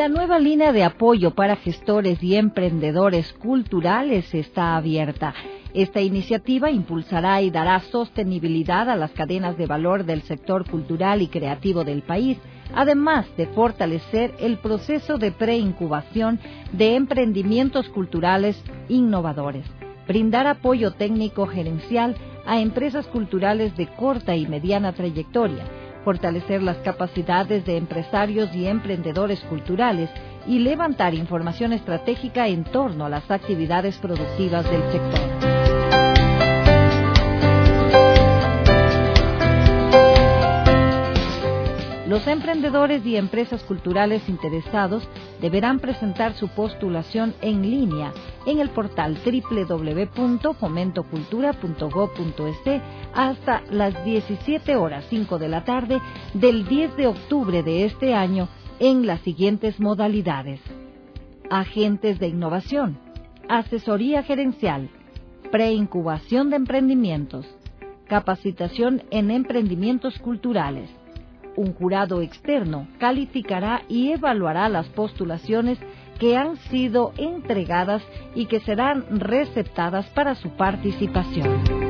La nueva línea de apoyo para gestores y emprendedores culturales está abierta. Esta iniciativa impulsará y dará sostenibilidad a las cadenas de valor del sector cultural y creativo del país, además de fortalecer el proceso de preincubación de emprendimientos culturales innovadores, brindar apoyo técnico gerencial a empresas culturales de corta y mediana trayectoria, fortalecer las capacidades de empresarios y emprendedores culturales y levantar información estratégica en torno a las actividades productivas del sector. Los emprendedores y empresas culturales interesados deberán presentar su postulación en línea en el portal www.fomentocultura.gov.es hasta las 17:05 de la tarde del 10 de octubre de este año en las siguientes modalidades: agentes de innovación, asesoría gerencial, preincubación de emprendimientos, capacitación en emprendimientos culturales. Un jurado externo calificará y evaluará las postulaciones que han sido entregadas y que serán receptadas para su participación.